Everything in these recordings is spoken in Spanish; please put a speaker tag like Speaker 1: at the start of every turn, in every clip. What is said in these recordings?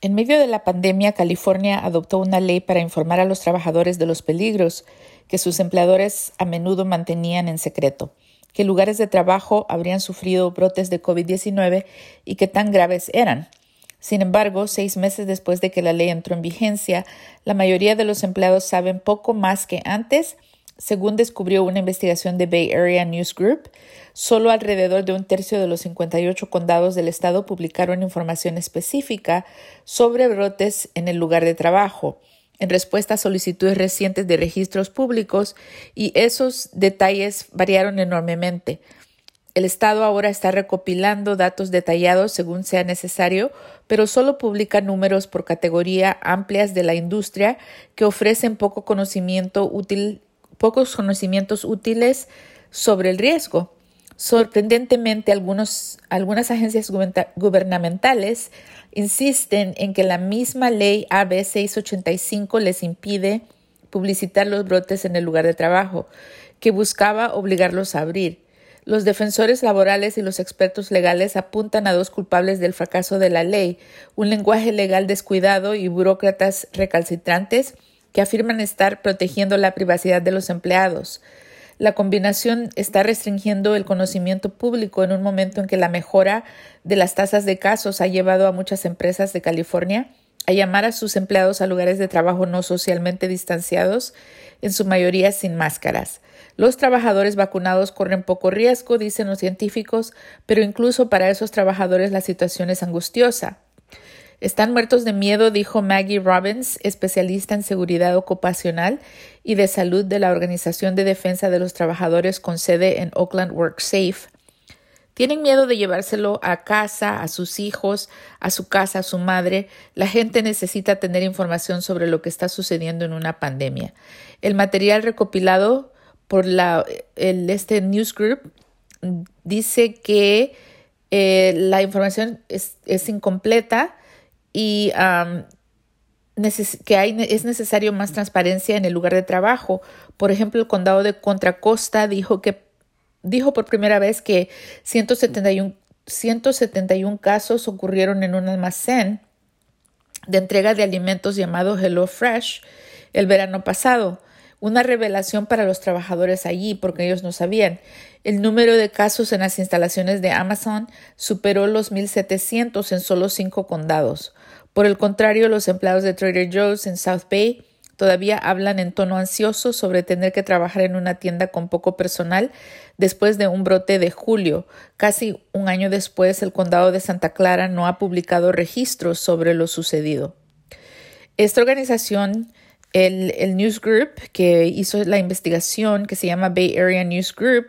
Speaker 1: En medio de la pandemia, California adoptó una ley para informar a los trabajadores de los peligros que sus empleadores a menudo mantenían en secreto, qué lugares de trabajo habrían sufrido brotes de COVID-19 y qué tan graves eran. Sin embargo, 6 meses después de que la ley entró en vigencia, la mayoría de los empleados saben poco más que antes. Según descubrió una investigación de Bay Area News Group, solo alrededor de un tercio de los 58 condados del estado publicaron información específica sobre brotes en el lugar de trabajo, en respuesta a solicitudes recientes de registros públicos, y esos detalles variaron enormemente. El estado ahora está recopilando datos detallados según sea necesario, pero solo publica números por categoría amplias de la industria que ofrecen pocos conocimientos útiles sobre el riesgo. Sorprendentemente, algunas agencias gubernamentales insisten en que la misma ley AB 685 les impide publicitar los brotes en el lugar de trabajo, que buscaba obligarlos a abrir. Los defensores laborales y los expertos legales apuntan a dos culpables del fracaso de la ley: un lenguaje legal descuidado y burócratas recalcitrantes que afirman estar protegiendo la privacidad de los empleados. La combinación está restringiendo el conocimiento público en un momento en que la mejora de las tasas de casos ha llevado a muchas empresas de California a llamar a sus empleados a lugares de trabajo no socialmente distanciados, en su mayoría sin máscaras. Los trabajadores vacunados corren poco riesgo, dicen los científicos, pero incluso para esos trabajadores la situación es angustiosa. Están muertos de miedo, dijo Maggie Robbins, especialista en seguridad ocupacional y de salud de la Organización de Defensa de los Trabajadores con sede en Oakland WorkSafe. Tienen miedo de llevárselo a casa, a sus hijos, a su casa, a su madre. La gente necesita tener información sobre lo que está sucediendo en una pandemia. El material recopilado por este News Group dice que la información es incompleta y es necesario más transparencia en el lugar de trabajo. Por ejemplo, el condado de Contra Costa dijo por primera vez que 171 casos ocurrieron en un almacén de entrega de alimentos llamado HelloFresh el verano pasado. Una revelación para los trabajadores allí, porque ellos no sabían. El número de casos en las instalaciones de Amazon superó los 1,700 en solo 5 condados. Por el contrario, los empleados de Trader Joe's en South Bay todavía hablan en tono ansioso sobre tener que trabajar en una tienda con poco personal después de un brote de julio. Casi un año después, el condado de Santa Clara no ha publicado registros sobre lo sucedido. Esta organización, el News Group, que hizo la investigación, que se llama Bay Area News Group,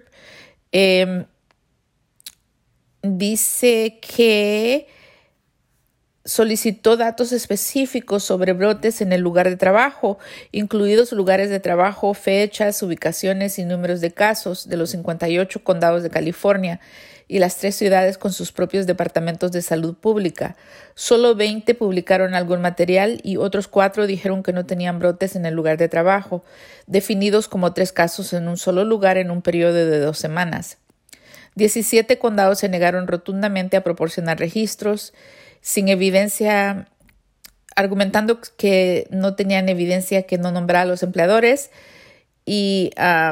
Speaker 1: dice que solicitó datos específicos sobre brotes en el lugar de trabajo, incluidos lugares de trabajo, fechas, ubicaciones y números de casos de los 58 condados de California y las 3 ciudades con sus propios departamentos de salud pública. Solo 20 publicaron algún material y otros 4 dijeron que no tenían brotes en el lugar de trabajo, definidos como 3 casos en un solo lugar en un periodo de 2 semanas. 17 condados se negaron rotundamente a proporcionar registros, sin evidencia, argumentando que no tenían evidencia que no nombrara a los empleadores, y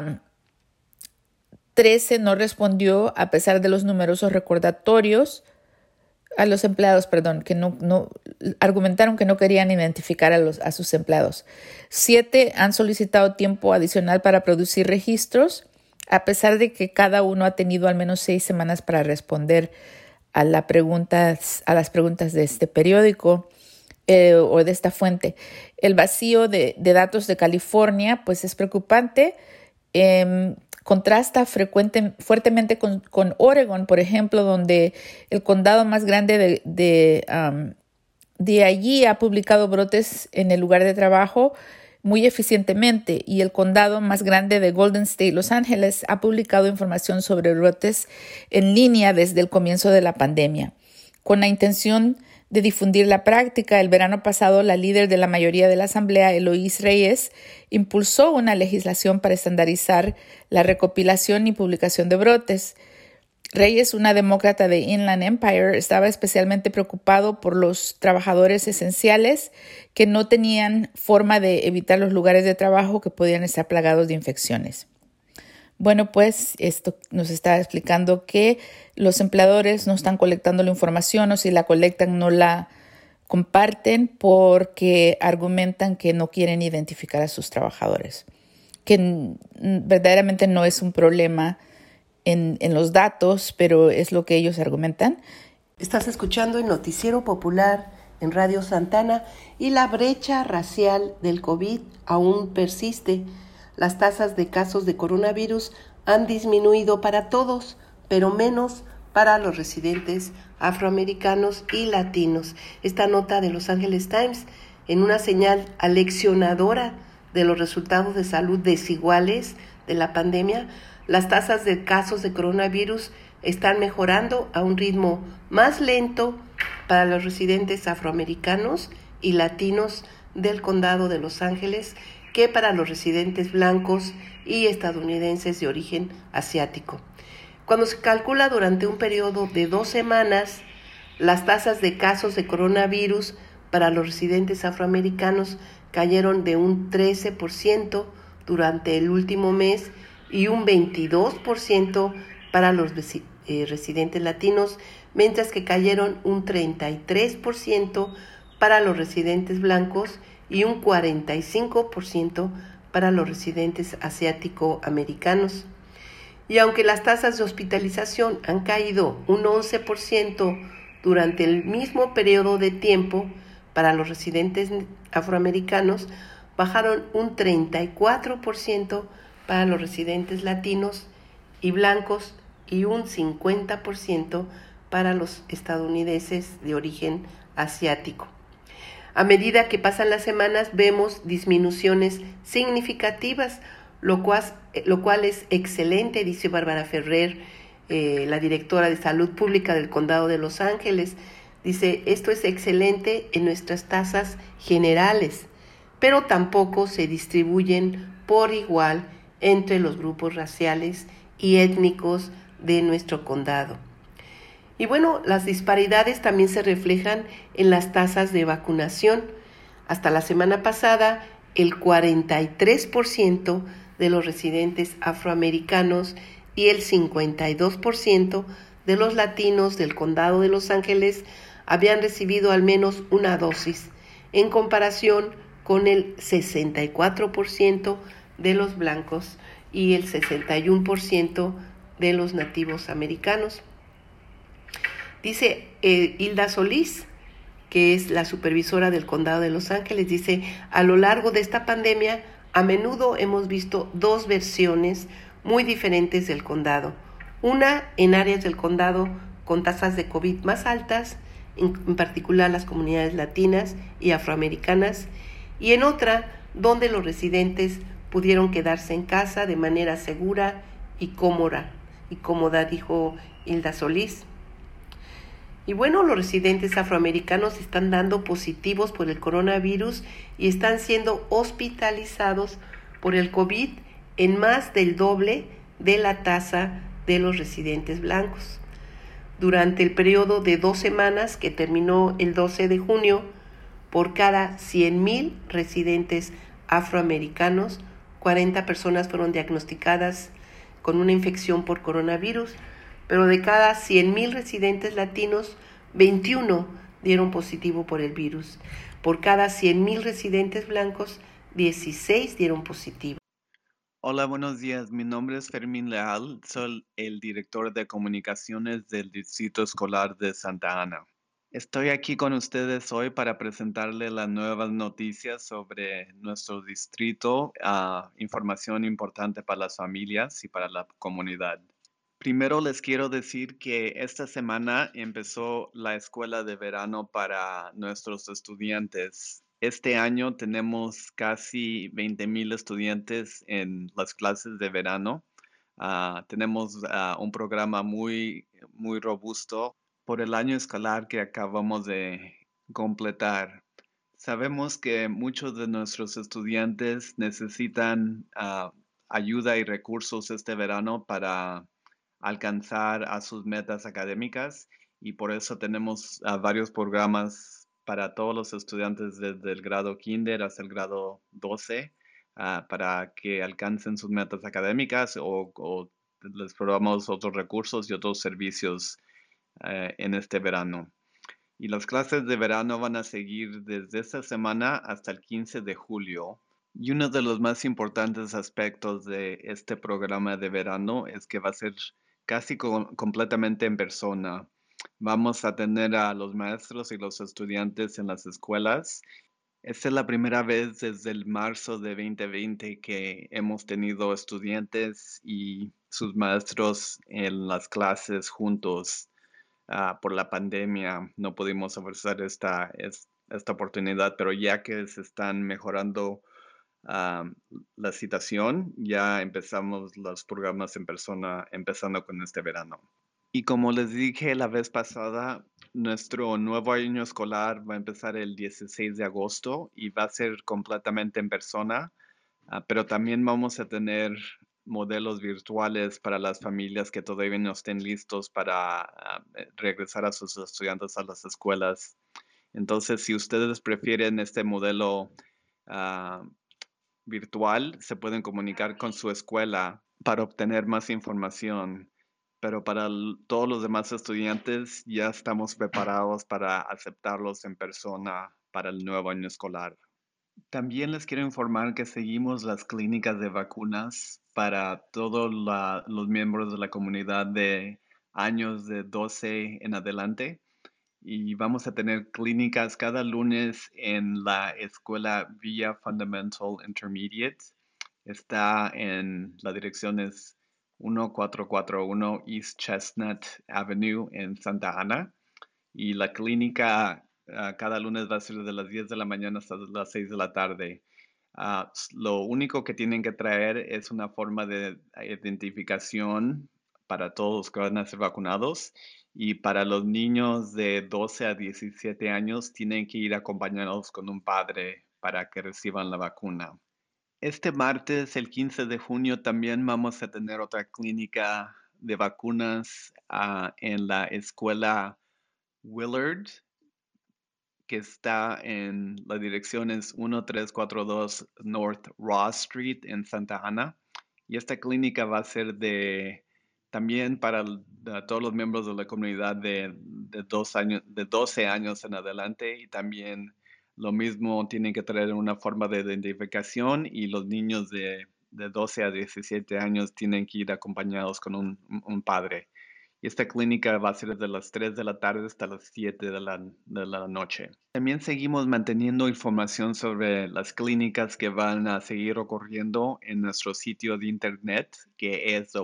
Speaker 1: 13 no respondió a pesar de los numerosos recordatorios a los empleados, que no argumentaron que no querían identificar a sus empleados. 7 han solicitado tiempo adicional para producir registros, a pesar de que cada uno ha tenido al menos 6 semanas para responder a las preguntas de este periódico o de esta fuente. El vacío de datos de California pues es preocupante. Contrasta fuertemente con Oregon, por ejemplo, donde el condado más grande de allí ha publicado brotes en el lugar de trabajo muy eficientemente, y el condado más grande de Golden State, Los Ángeles, ha publicado información sobre brotes en línea desde el comienzo de la pandemia. Con la intención de difundir la práctica, el verano pasado la líder de la mayoría de la Asamblea, Eloise Reyes, impulsó una legislación para estandarizar la recopilación y publicación de brotes. Reyes, una demócrata de Inland Empire, estaba especialmente preocupado por los trabajadores esenciales que no tenían forma de evitar los lugares de trabajo que podían estar plagados de infecciones. Bueno, pues esto nos está explicando que los empleadores no están colectando la información, o si la colectan no la comparten porque argumentan que no quieren identificar a sus trabajadores, que verdaderamente no es un problema en los datos, pero es lo que ellos argumentan.
Speaker 2: Estás escuchando el Noticiero Popular en Radio Santana y la brecha racial del COVID aún persiste. Las tasas de casos de coronavirus han disminuido para todos, pero menos para los residentes afroamericanos y latinos. Esta nota de Los Angeles Times, en una señal aleccionadora de los resultados de salud desiguales de la pandemia, las tasas de casos de coronavirus están mejorando a un ritmo más lento para los residentes afroamericanos y latinos del condado de Los Ángeles que para los residentes blancos y estadounidenses de origen asiático. Cuando se calcula durante un periodo de 2 semanas, las tasas de casos de coronavirus para los residentes afroamericanos cayeron de un 13% durante el último mes y un 22% para los residentes latinos, mientras que cayeron un 33% para los residentes blancos y un 45% para los residentes asiático-americanos. Y aunque las tasas de hospitalización han caído un 11% durante el mismo periodo de tiempo, para los residentes afroamericanos bajaron un 34% para los residentes latinos y blancos y un 50% para los estadounidenses de origen asiático. A medida que pasan las semanas vemos disminuciones significativas, lo cual es excelente, dice Bárbara Ferrer, la directora de Salud Pública del Condado de Los Ángeles. Dice, esto es excelente en nuestras tasas generales, pero tampoco se distribuyen por igual entre los grupos raciales y étnicos de nuestro condado. Y bueno, las disparidades también se reflejan en las tasas de vacunación. Hasta la semana pasada, el 43% de los residentes afroamericanos y el 52% de los latinos del condado de Los Ángeles habían recibido al menos una dosis, en comparación con el 64% de los blancos y el 61% de los nativos americanos. Dice Hilda Solís, que es la supervisora del condado de Los Ángeles, dice, a lo largo de esta pandemia, a menudo hemos visto dos versiones muy diferentes del condado. Una en áreas del condado con tasas de COVID más altas, en particular las comunidades latinas y afroamericanas, y en otra donde los residentes pudieron quedarse en casa de manera segura y cómoda, dijo Hilda Solís. Y bueno, los residentes afroamericanos están dando positivos por el coronavirus y están siendo hospitalizados por el COVID en más del doble de la tasa de los residentes blancos. Durante el periodo de 2 semanas que terminó el 12 de junio, por cada 100,000 residentes afroamericanos, 40 personas fueron diagnosticadas con una infección por coronavirus, pero de cada 100,000 residentes latinos, 21 dieron positivo por el virus. Por cada 100,000 residentes blancos, 16 dieron positivo.
Speaker 3: Hola, buenos días. Mi nombre es Fermín Leal. Soy el director de comunicaciones del Distrito Escolar de Santa Ana. Estoy aquí con ustedes hoy para presentarle las nuevas noticias sobre nuestro distrito, información importante para las familias y para la comunidad. Primero les quiero decir que esta semana empezó la escuela de verano para nuestros estudiantes. Este año tenemos casi 20,000 estudiantes en las clases de verano. Tenemos un programa muy robusto por el año escolar que acabamos de completar. Sabemos que muchos de nuestros estudiantes necesitan ayuda y recursos este verano para alcanzar a sus metas académicas y por eso tenemos varios programas para todos los estudiantes desde el grado kinder hasta el grado 12 para que alcancen sus metas académicas o les probamos otros recursos y otros servicios en este verano. Y las clases de verano van a seguir desde esta semana hasta el 15 de julio. Y uno de los más importantes aspectos de este programa de verano es que va a ser casi completamente en persona. Vamos a tener a los maestros y los estudiantes en las escuelas. Esta es la primera vez desde el marzo de 2020 que hemos tenido estudiantes y sus maestros en las clases juntos. Por la pandemia no pudimos ofrecer esta oportunidad, pero ya que se están mejorando ah, la situación, ya empezamos los programas en persona, empezando con este verano. Y como les dije la vez pasada, nuestro nuevo año escolar va a empezar el 16 de agosto y va a ser completamente en persona, pero también vamos a tener modelos virtuales para las familias que todavía no estén listos para regresar a sus estudiantes a las escuelas. Entonces, si ustedes prefieren este modelo ah, virtual, se pueden comunicar con su escuela para obtener más información. Pero para todos los demás estudiantes ya estamos preparados para aceptarlos en persona para el nuevo año escolar. También les quiero informar que seguimos las clínicas de vacunas para todos los miembros de la comunidad de años de 12 en adelante y vamos a tener clínicas cada lunes en la escuela Villa Fundamental Intermediate. Está en la dirección es 1441 East Chestnut Avenue en Santa Ana y la clínica cada lunes va a ser de las 10 de la mañana hasta las 6 de la tarde. Lo único que tienen que traer es una forma de identificación para todos los que van a ser vacunados y para los niños de 12 a 17 años tienen que ir acompañados con un padre para que reciban la vacuna. Este martes, el 15 de junio, también vamos a tener otra clínica de vacunas en la escuela Willard, que está en la dirección es 1342 North Ross Street en Santa Ana. Y esta clínica va a ser también para todos los miembros de la comunidad de 2 años, de 12 años en adelante y también lo mismo tienen que traer una forma de identificación y los niños de 12 a 17 años tienen que ir acompañados con un padre. Y esta clínica va a ser de las 3 de la tarde hasta las 7 de la noche. También seguimos manteniendo información sobre las clínicas que van a seguir ocurriendo en nuestro sitio de internet, que es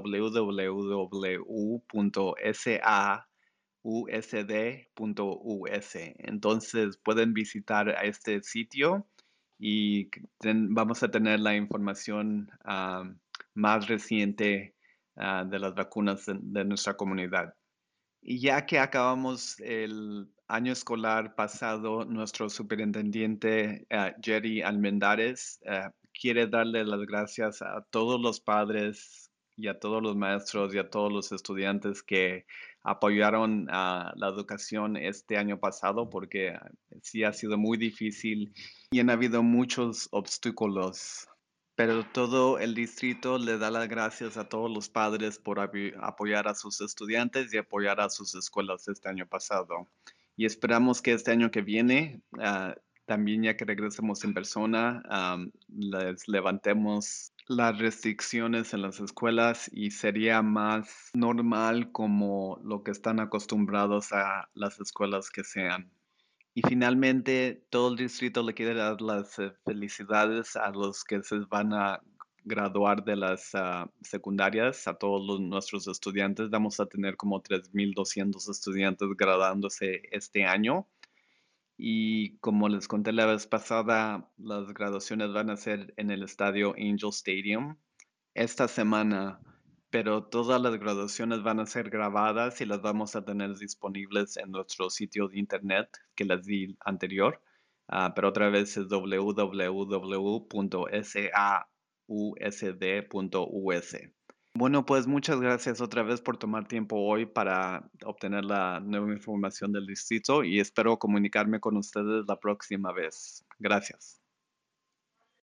Speaker 3: www.sausd.us. Entonces pueden visitar a este sitio y vamos a tener la información más reciente de las vacunas de nuestra comunidad. Y ya que acabamos el año escolar pasado, nuestro superintendente Jerry Almendares quiere darle las gracias a todos los padres y a todos los maestros y a todos los estudiantes que apoyaron a la educación este año pasado porque sí ha sido muy difícil y han habido muchos obstáculos, pero todo el distrito le da las gracias a todos los padres por apoyar a sus estudiantes y apoyar a sus escuelas este año pasado. Y esperamos que este año que viene, también ya que regresemos en persona, les levantemos las restricciones en las escuelas y sería más normal como lo que están acostumbrados a las escuelas que sean. Y finalmente, todo el distrito le quiere dar las felicidades a los que se van a graduar de las secundarias, a todos nuestros estudiantes. Vamos a tener como 3,200 estudiantes graduándose este año. Y como les conté la vez pasada, las graduaciones van a ser en el estadio Angel Stadium esta semana, pero todas las graduaciones van a ser grabadas y las vamos a tener disponibles en nuestro sitio de internet que les di anterior. Pero otra vez es www.sausd.us. Bueno, pues muchas gracias otra vez por tomar tiempo hoy para obtener la nueva información del distrito y espero comunicarme con ustedes la próxima vez. Gracias.